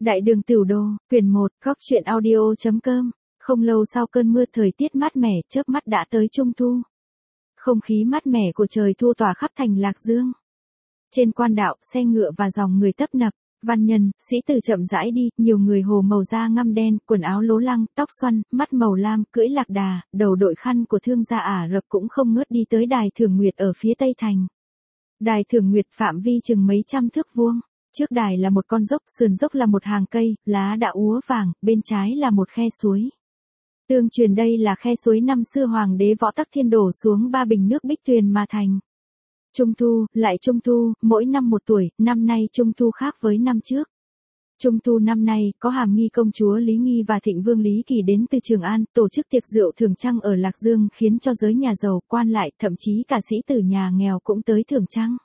Đại đường Tửu Đô, quyển 1, góc truyện audio.com. Không lâu sau cơn mưa, thời tiết mát mẻ, chớp mắt đã tới Trung thu. Không khí mát mẻ của trời thu tỏa khắp thành Lạc Dương. Trên quan đạo, xe ngựa và dòng người tấp nập, văn nhân, sĩ tử chậm rãi đi, nhiều người hồ màu da ngăm đen, quần áo lố lăng, tóc xoăn, mắt màu lam, cưỡi lạc đà, đầu đội khăn của thương gia Ả Rập cũng không ngớt đi tới đài Thường Nguyệt ở phía tây thành. Đài Thường Nguyệt phạm vi chừng mấy trăm thước vuông. Trước đài là một con dốc, sườn dốc là một hàng cây, lá đã úa vàng, bên trái là một khe suối. Tương truyền đây là khe suối năm xưa hoàng đế Võ Tắc Thiên đổ xuống 3 bình nước Bích Tuyền mà thành. Trung thu, lại Trung thu, mỗi năm một tuổi, năm nay Trung thu khác với năm trước. Trung thu năm nay, có Hàm Nghi công chúa Lý Nghi và Thịnh Vương Lý Kỳ đến từ Trường An, tổ chức tiệc rượu thưởng trăng ở Lạc Dương khiến cho giới nhà giàu, quan lại, thậm chí cả sĩ tử nhà nghèo cũng tới thưởng trăng.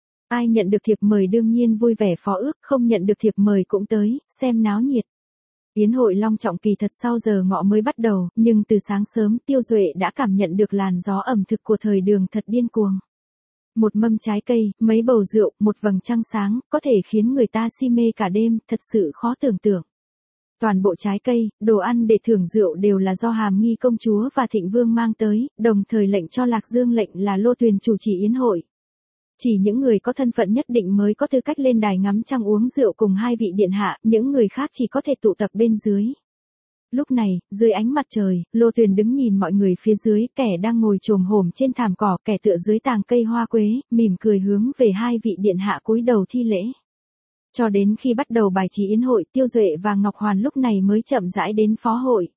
Ai nhận được thiệp mời đương nhiên vui vẻ phó ước, không nhận được thiệp mời cũng tới, xem náo nhiệt. Yến hội long trọng kỳ thật sau giờ ngọ mới bắt đầu, nhưng từ sáng sớm Tiêu Duệ đã cảm nhận được làn gió ẩm thực của thời đường thật điên cuồng. Một mâm trái cây, mấy bầu rượu, một vầng trăng sáng, có thể khiến người ta si mê cả đêm, thật sự khó tưởng tượng. Toàn bộ trái cây, đồ ăn để thưởng rượu đều là do Hàm Nghi công chúa và Thịnh Vương mang tới, đồng thời lệnh cho Lạc Dương lệnh là Lô Tuyền chủ trì yến hội. Chỉ những người có thân phận nhất định mới có tư cách lên đài ngắm trăng uống rượu cùng hai vị điện hạ, những người khác chỉ có thể tụ tập bên dưới. Lúc này, dưới ánh mặt trời, Lô Tuyền đứng nhìn mọi người phía dưới, kẻ đang ngồi chồm hổm trên thảm cỏ, kẻ tựa dưới tàng cây hoa quế, mỉm cười hướng về hai vị điện hạ cúi đầu thi lễ. Cho đến khi bắt đầu bài trí yến hội, Tiêu Duệ và Ngọc Hoàn lúc này mới chậm rãi đến phó hội.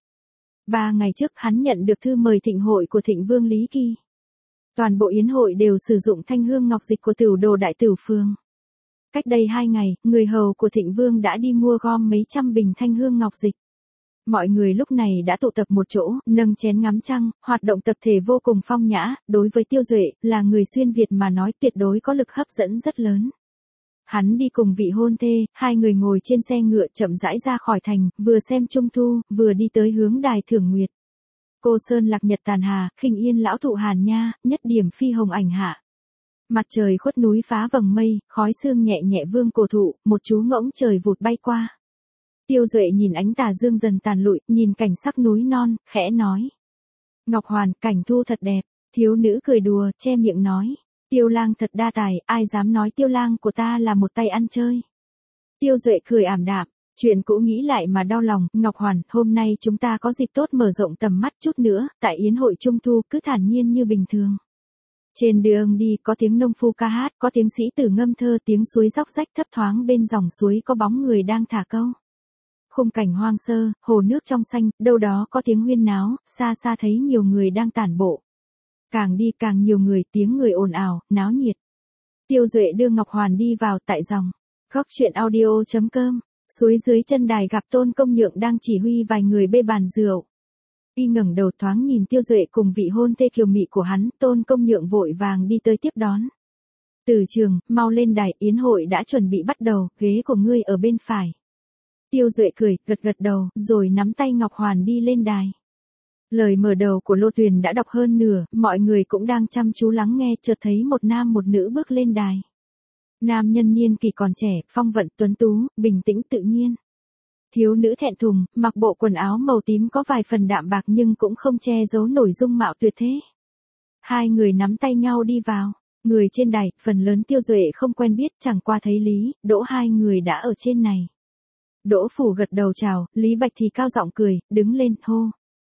3 ngày trước hắn nhận được thư mời thịnh hội của Thịnh Vương Lý Kỳ. Toàn bộ yến hội đều sử dụng thanh hương ngọc dịch của Tửu Đồ Đại Tửu Phường. Cách đây 2 ngày, người hầu của Thịnh Vương đã đi mua gom mấy trăm bình thanh hương ngọc dịch. Mọi người lúc này đã tụ tập một chỗ, nâng chén ngắm trăng, hoạt động tập thể vô cùng phong nhã, đối với Tiêu Duệ, là người xuyên Việt mà nói tuyệt đối có lực hấp dẫn rất lớn. Hắn đi cùng vị hôn thê, hai người ngồi trên xe ngựa chậm rãi ra khỏi thành, vừa xem Trung thu, vừa đi tới hướng đài Thường Nguyệt. Cô sơn lạc nhật tàn hà, khinh yên lão thụ hàn nha, nhất điểm phi hồng ảnh hạ. Mặt trời khuất núi phá vầng mây, khói sương nhẹ nhẹ vương cổ thụ, một chú ngỗng trời vụt bay qua. Tiêu Duệ nhìn ánh tà dương dần tàn lụi, nhìn cảnh sắc núi non, khẽ nói. Ngọc Hoàn, cảnh thu thật đẹp. Thiếu nữ cười đùa, che miệng nói. Tiêu lang thật đa tài, ai dám nói tiêu lang của ta là một tay ăn chơi. Tiêu Duệ cười ảm đạm. Chuyện cũ nghĩ lại mà đau lòng, Ngọc Hoàn, hôm nay chúng ta có dịp tốt mở rộng tầm mắt chút nữa, tại yến hội Trung thu cứ thản nhiên như bình thường. Trên đường đi có tiếng nông phu ca hát, có tiếng sĩ tử ngâm thơ, tiếng suối róc rách thấp thoáng bên dòng suối có bóng người đang thả câu. Khung cảnh hoang sơ, hồ nước trong xanh, đâu đó có tiếng huyên náo, xa xa thấy nhiều người đang tản bộ. Càng đi càng nhiều người, tiếng người ồn ào, náo nhiệt. Tiêu Duệ đưa Ngọc Hoàn đi vào tại dòng. Góc truyện audio.com. Suối dưới chân đài gặp Tôn Công Nhượng đang chỉ huy vài người bê bàn rượu. Y ngẩng đầu thoáng nhìn Tiêu Duệ cùng vị hôn thê kiều mị của hắn, Tôn Công Nhượng vội vàng đi tới tiếp đón. Từ trường, mau lên đài, yến hội đã chuẩn bị bắt đầu, ghế của ngươi ở bên phải. Tiêu Duệ cười, gật gật đầu, rồi nắm tay Ngọc Hoàn đi lên đài. Lời mở đầu của Lô Tuyền đã đọc hơn nửa, mọi người cũng đang chăm chú lắng nghe, chợt thấy một nam một nữ bước lên đài. Nam nhân niên kỷ còn trẻ, phong vận tuấn tú, bình tĩnh tự nhiên. Thiếu nữ thẹn thùng, mặc bộ quần áo màu tím có vài phần đạm bạc nhưng cũng không che giấu nổi dung mạo tuyệt thế. Hai người nắm tay nhau đi vào. Người trên đài, phần lớn Tiêu Duệ không quen biết, chẳng qua thấy Lý, Đỗ hai người đã ở trên này. Đỗ Phủ gật đầu chào, Lý Bạch thì cao giọng cười, đứng lên, hô.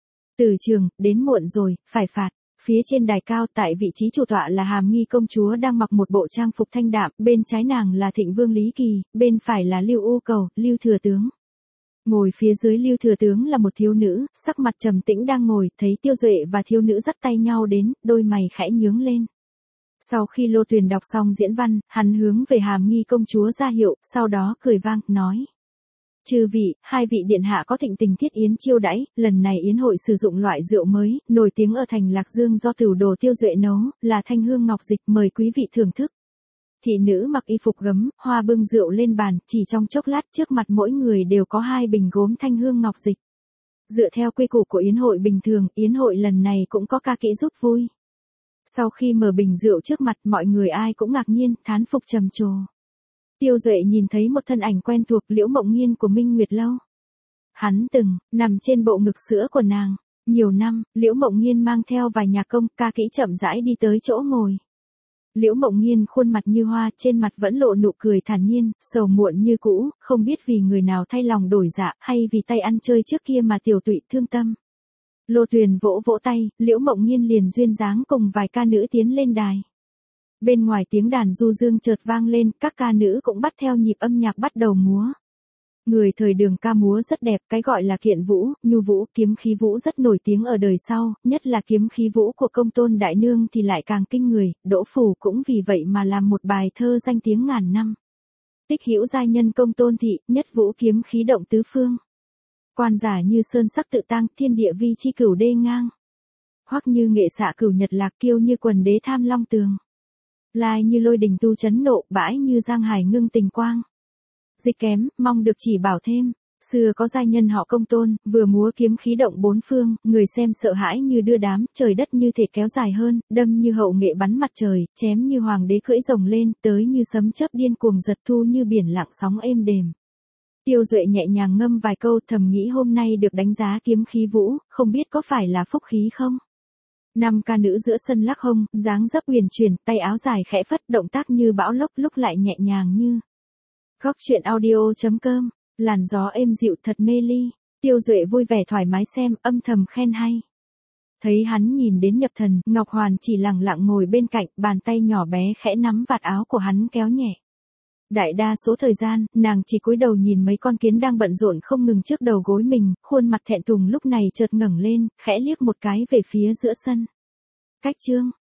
Từ trường, đến muộn rồi, phải phạt. Phía trên đài cao tại vị trí chủ tọa là Hàm Nghi công chúa đang mặc một bộ trang phục thanh đạm, bên trái nàng là Thịnh Vương Lý Kỳ, bên phải là Lưu U Cầu, Lưu Thừa Tướng. Ngồi phía dưới Lưu Thừa Tướng là một thiếu nữ, sắc mặt trầm tĩnh đang ngồi, thấy Tiêu Duệ và thiếu nữ dắt tay nhau đến, đôi mày khẽ nhướng lên. Sau khi Lô Tuyền đọc xong diễn văn, hắn hướng về Hàm Nghi công chúa ra hiệu, sau đó cười vang, nói. Chư vị, hai vị điện hạ có thịnh tình thiết yến chiêu đãi, lần này yến hội sử dụng loại rượu mới, nổi tiếng ở thành Lạc Dương do Tửu Đồ Tiêu Duệ nấu, là thanh hương ngọc dịch, mời quý vị thưởng thức. Thị nữ mặc y phục gấm, hoa bưng rượu lên bàn, chỉ trong chốc lát trước mặt mỗi người đều có 2 bình gốm thanh hương ngọc dịch. Dựa theo quy củ của yến hội bình thường, yến hội lần này cũng có ca kỹ giúp vui. Sau khi mở bình rượu trước mặt mọi người ai cũng ngạc nhiên, thán phục trầm trồ. Tiêu Duệ nhìn thấy một thân ảnh quen thuộc, Liễu Mộng Nghiên của Minh Nguyệt Lâu. Hắn từng nằm trên bộ ngực sữa của nàng. Nhiều năm, Liễu Mộng Nghiên mang theo vài nhạc công, ca kỹ chậm rãi đi tới chỗ ngồi. Liễu Mộng Nghiên khuôn mặt như hoa, trên mặt vẫn lộ nụ cười thản nhiên, sầu muộn như cũ, không biết vì người nào thay lòng đổi dạ, hay vì tay ăn chơi trước kia mà tiểu tụy thương tâm. Lô Tuyền vỗ vỗ tay, Liễu Mộng Nghiên liền duyên dáng cùng vài ca nữ tiến lên đài. Bên ngoài tiếng đàn du dương chợt vang lên, các ca nữ cũng bắt theo nhịp âm nhạc bắt đầu múa. Người thời Đường ca múa rất đẹp, cái gọi là kiện vũ, nhu vũ, kiếm khí vũ rất nổi tiếng ở đời sau, nhất là kiếm khí vũ của Công Tôn Đại Nương thì lại càng kinh người, Đỗ Phủ cũng vì vậy mà làm một bài thơ danh tiếng ngàn năm. Tích hữu giai nhân Công Tôn thị, nhất vũ kiếm khí động tứ phương. Quan giả như sơn sắc tự tăng, thiên địa vi chi cửu đê ngang. Hoắc như nghệ xạ cửu nhật lạc, kiêu như quần đế tham long tường. Lai như lôi đình tu chấn nộ, bãi như giang hải ngưng tình quang. Dịch kém, mong được chỉ bảo thêm. Xưa có giai nhân họ Công Tôn, vừa múa kiếm khí động bốn phương, người xem sợ hãi như đưa đám, trời đất như thể kéo dài hơn, đâm như hậu nghệ bắn mặt trời, chém như hoàng đế cưỡi rồng lên, tới như sấm chớp điên cuồng giật, thu như biển lặng sóng êm đềm. Tiêu Duệ nhẹ nhàng ngâm vài câu, thầm nghĩ hôm nay được đánh giá kiếm khí vũ, không biết có phải là phúc khí không? 5 ca nữ giữa sân lắc hông, dáng dấp huyền chuyển, tay áo dài khẽ phất, động tác như bão lốc, lúc lại nhẹ nhàng như. Góc truyện audio.com, làn gió êm dịu thật mê ly. Tiêu Duệ vui vẻ thoải mái xem, âm thầm khen hay. Thấy hắn nhìn đến nhập thần, Ngọc Hoàn chỉ lặng lặng ngồi bên cạnh, bàn tay nhỏ bé khẽ nắm vạt áo của hắn kéo nhẹ. Đại đa số thời gian, nàng chỉ cúi đầu nhìn mấy con kiến đang bận rộn không ngừng trước đầu gối mình, khuôn mặt thẹn thùng lúc này chợt ngẩng lên, khẽ liếc một cái về phía giữa sân. Cách chương.